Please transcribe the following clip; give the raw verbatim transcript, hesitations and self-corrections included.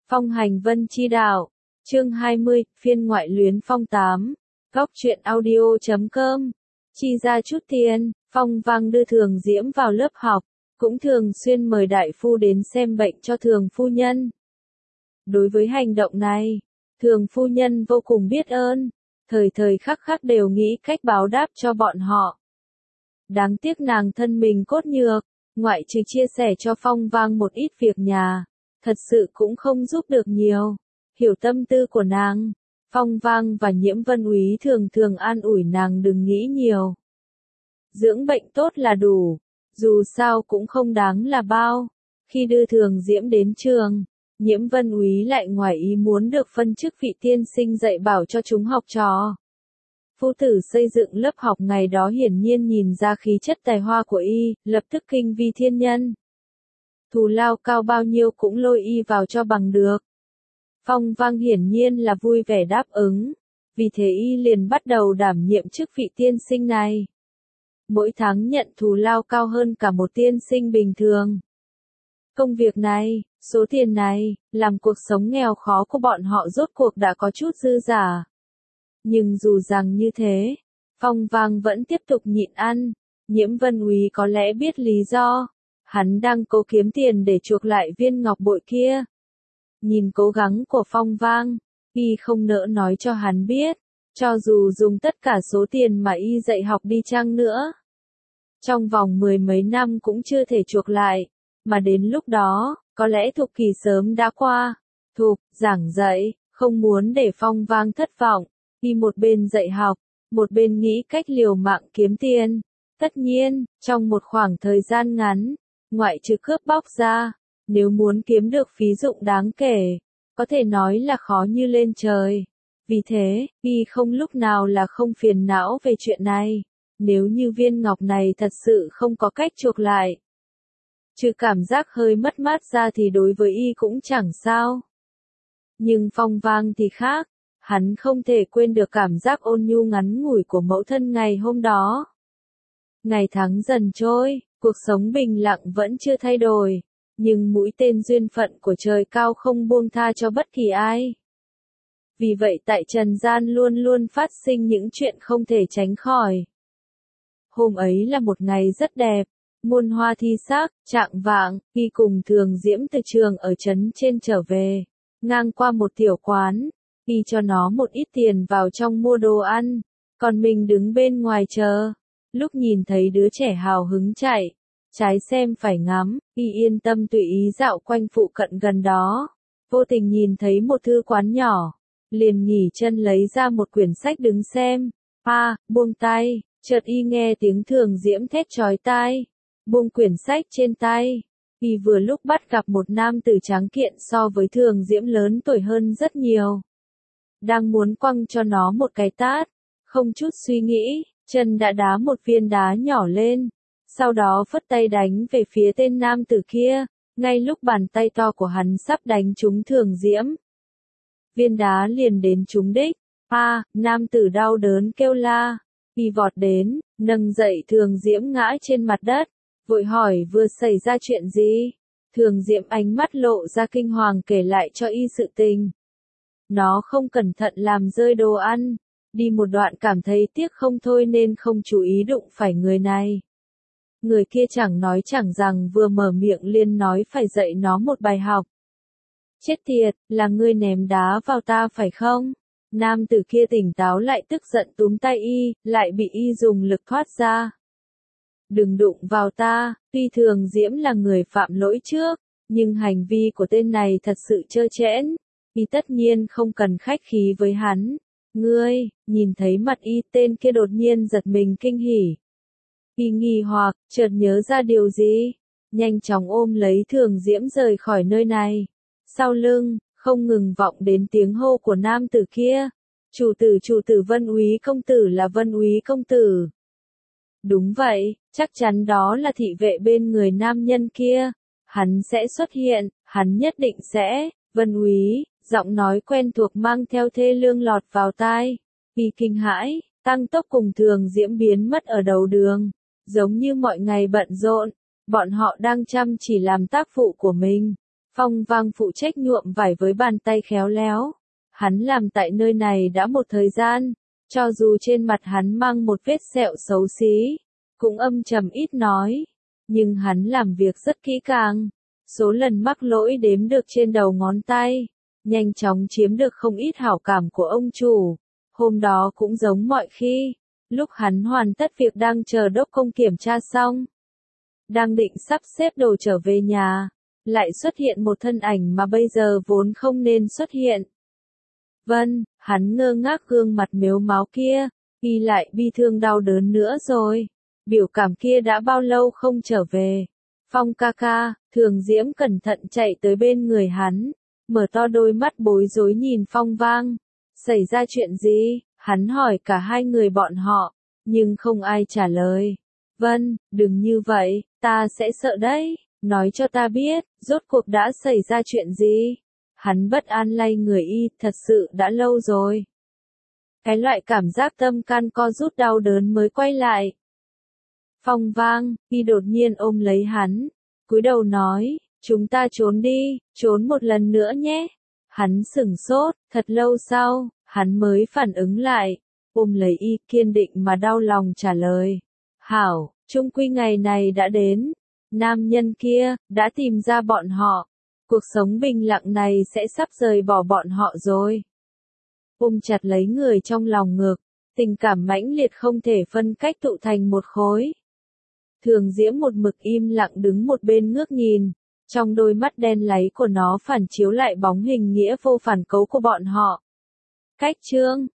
Phong hành vân chi đạo, chương hai mươi, phiên ngoại luyến phong tám, góc truyện audio chấm com, chi ra chút tiền, Phong Vang đưa Thường Diễm vào lớp học, cũng thường xuyên mời đại phu đến xem bệnh cho Thường phu nhân. Đối với hành động này, Thường phu nhân vô cùng biết ơn, thời thời khắc khắc đều nghĩ cách báo đáp cho bọn họ. Đáng tiếc nàng thân mình cốt nhược, ngoại trừ chia sẻ cho Phong Vang một ít việc nhà, thật sự cũng không giúp được nhiều. Hiểu tâm tư của nàng, Phong Vang và Nhiễm Vân Úy thường thường an ủi nàng đừng nghĩ nhiều. Dưỡng bệnh tốt là đủ, dù sao cũng không đáng là bao. Khi đưa Thường Diễm đến trường, Nhiễm Vân Úy lại ngoài ý muốn được phân chức vị tiên sinh dạy bảo cho chúng học trò. Phu tử xây dựng lớp học ngày đó hiển nhiên nhìn ra khí chất tài hoa của y, lập tức kinh vi thiên nhân. Thù lao cao bao nhiêu cũng lôi y vào cho bằng được. Phong Vang hiển nhiên là vui vẻ đáp ứng, vì thế y liền bắt đầu đảm nhiệm chức vị tiên sinh này. Mỗi tháng nhận thù lao cao hơn cả một tiên sinh bình thường. Công việc này, số tiền này, làm cuộc sống nghèo khó của bọn họ rốt cuộc đã có chút dư giả. Nhưng dù rằng như thế, Phong Vang vẫn tiếp tục nhịn ăn. Nhiễm Vân Úy có lẽ biết lý do, hắn đang cố kiếm tiền để chuộc lại viên ngọc bội kia. Nhìn cố gắng của Phong Vang, y không nỡ nói cho hắn biết, cho dù dùng tất cả số tiền mà y dạy học đi chăng nữa, trong vòng mười mấy năm cũng chưa thể chuộc lại, mà đến lúc đó, có lẽ thục kỳ sớm đã qua. Thục, giảng dạy, không muốn để Phong Vang thất vọng, y một bên dạy học, một bên nghĩ cách liều mạng kiếm tiền. Tất nhiên, trong một khoảng thời gian ngắn, ngoại trừ cướp bóc ra, nếu muốn kiếm được phí dụng đáng kể, có thể nói là khó như lên trời. Vì thế, y không lúc nào là không phiền não về chuyện này. Nếu như viên ngọc này thật sự không có cách chuộc lại, trừ cảm giác hơi mất mát ra thì đối với y cũng chẳng sao. Nhưng Phong Vang thì khác, hắn không thể quên được cảm giác ôn nhu ngắn ngủi của mẫu thân ngày hôm đó. Ngày tháng dần trôi, cuộc sống bình lặng vẫn chưa thay đổi, nhưng mũi tên duyên phận của trời cao không buông tha cho bất kỳ ai. Vì vậy tại trần gian luôn luôn phát sinh những chuyện không thể tránh khỏi. Hôm ấy là một ngày rất đẹp, muôn hoa thi sắc, trạng vạng, y cùng Thường Diễm từ trường ở trấn trên trở về, ngang qua một tiểu quán, y cho nó một ít tiền vào trong mua đồ ăn, còn mình đứng bên ngoài chờ. Lúc nhìn thấy đứa trẻ hào hứng chạy, trái xem phải ngắm, y yên tâm tùy ý dạo quanh phụ cận gần đó, vô tình nhìn thấy một thư quán nhỏ, liền nghỉ chân lấy ra một quyển sách đứng xem. A, à, buông tay, chợt y nghe tiếng Thường Diễm thét chói tai, buông quyển sách trên tay. Y vừa lúc bắt gặp một nam tử tráng kiện so với Thường Diễm lớn tuổi hơn rất nhiều, đang muốn quăng cho nó một cái tát, không chút suy nghĩ, chân đã đá một viên đá nhỏ lên, sau đó phất tay đánh về phía tên nam tử kia, ngay lúc bàn tay to của hắn sắp đánh trúng Thường Diễm. Viên đá liền đến trúng đích. A, à, nam tử đau đớn kêu la, y vọt đến, nâng dậy Thường Diễm ngã trên mặt đất, vội hỏi vừa xảy ra chuyện gì. Thường Diễm ánh mắt lộ ra kinh hoàng kể lại cho y sự tình. Nó không cẩn thận làm rơi đồ ăn, đi một đoạn cảm thấy tiếc không thôi nên không chú ý đụng phải người này. Người kia chẳng nói chẳng rằng vừa mở miệng liền nói phải dạy nó một bài học. Chết tiệt, là ngươi ném đá vào ta phải không? Nam tử kia tỉnh táo lại tức giận túm tay y, lại bị y dùng lực thoát ra. Đừng đụng vào ta, tuy Thường Diễm là người phạm lỗi trước, nhưng hành vi của tên này thật sự trơ trẽn, y tất nhiên không cần khách khí với hắn. Ngươi, nhìn thấy mặt y, tên kia đột nhiên giật mình kinh hỉ. Y nghi hoặc, chợt nhớ ra điều gì, nhanh chóng ôm lấy Thường Diễm rời khỏi nơi này. Sau lưng, không ngừng vọng đến tiếng hô của nam tử kia. Chủ tử chủ tử Vân Úy công tử là Vân Úy công tử. Đúng vậy, chắc chắn đó là thị vệ bên người nam nhân kia. Hắn sẽ xuất hiện, hắn nhất định sẽ. Vân Úy, giọng nói quen thuộc mang theo thê lương lọt vào tai. Y kinh hãi, tăng tốc cùng Thường Diễm biến mất ở đầu đường. Giống như mọi ngày bận rộn, bọn họ đang chăm chỉ làm tác vụ của mình. Phong Vang phụ trách nhuộm vải với bàn tay khéo léo. Hắn làm tại nơi này đã một thời gian, cho dù trên mặt hắn mang một vết sẹo xấu xí, cũng âm trầm ít nói, nhưng hắn làm việc rất kỹ càng, số lần mắc lỗi đếm được trên đầu ngón tay, nhanh chóng chiếm được không ít hảo cảm của ông chủ. Hôm đó cũng giống mọi khi, lúc hắn hoàn tất việc đang chờ đốc công kiểm tra xong, đang định sắp xếp đồ trở về nhà, lại xuất hiện một thân ảnh mà bây giờ vốn không nên xuất hiện. Vân, hắn ngơ ngác gương mặt mếu máo kia, y lại bi thương đau đớn nữa rồi. Biểu cảm kia đã bao lâu không trở về. Phong ca ca, Thường Diễm cẩn thận chạy tới bên người hắn, mở to đôi mắt bối rối nhìn Phong Vang. Xảy ra chuyện gì? Hắn hỏi cả hai người bọn họ, nhưng không ai trả lời. Vân, đừng như vậy, ta sẽ sợ đấy, nói cho ta biết, rốt cuộc đã xảy ra chuyện gì? Hắn bất an lay người y, thật sự đã lâu rồi. Cái loại cảm giác tâm can co rút đau đớn mới quay lại. Phong Vang, y đột nhiên ôm lấy hắn, cúi đầu nói, chúng ta trốn đi, trốn một lần nữa nhé. Hắn sửng sốt, thật lâu sau, hắn mới phản ứng lại, ôm lấy y kiên định mà đau lòng trả lời. Hảo, chung quy ngày này đã đến, nam nhân kia, đã tìm ra bọn họ. Cuộc sống bình lặng này sẽ sắp rời bỏ bọn họ rồi. Ôm chặt lấy người trong lòng ngực, tình cảm mãnh liệt không thể phân cách tụ thành một khối. Thường Diễm một mực im lặng đứng một bên ngước nhìn, trong đôi mắt đen láy của nó phản chiếu lại bóng hình nghĩa vô phản cấu của bọn họ. Cách chương